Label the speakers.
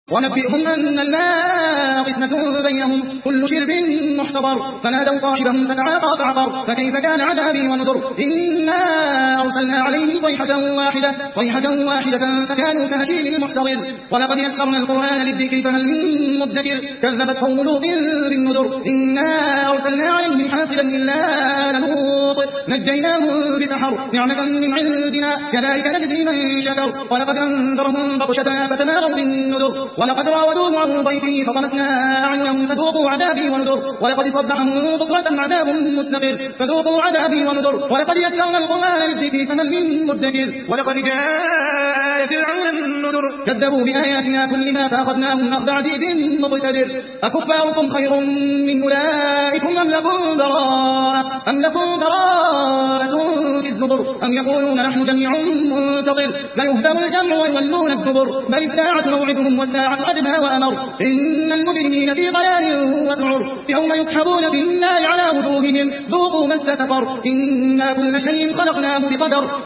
Speaker 1: ونبئهم أن الماء قسمة بينهم كل شرب محتضر فنادوا صاحبهم فتعاطى فعقر فكيف كان عذابي ونذر إنا أرسلنا عليهم صيحة واحدة فكانوا كهشيم المحتضر ولقد يسرنا القرآن للذكر فهل من مدكر كذبت قوم لوط بالنذر إنا أرسلنا عليهم حاصبا إلا لوط نجيناهم بسحر نعمة من عندنا كذلك نجزي من شكر ولقد أنذرهم بطشتنا فتماروا بالنذر ولقد راودوه عن ضيفه فطمسنا أعينهم فذوقوا عذابي ونذر ولقد صبحهم بكرة عذاب مستقر فذوقوا عذابي ونذر ولقد يسرنا القرآن للذكر فهل من مدكر ولقد جاء فرعون النذر كذبوا بآياتنا كلها فأخذناهم أخذ عزيز مقتدر أكفاركم خير من أولئكم أم لكم براءة في الزبر أم يقولون نحن جميع منتصر سيهزم الجمع ويولون الدبر بل الساعة موعدهم والساعة أدنى وأمر إن المجرمين في ضلال وسعر يوم يسحبون في النار على وجوههم ذوقوا مس سقر إنا كل شيء خلقناه بقدر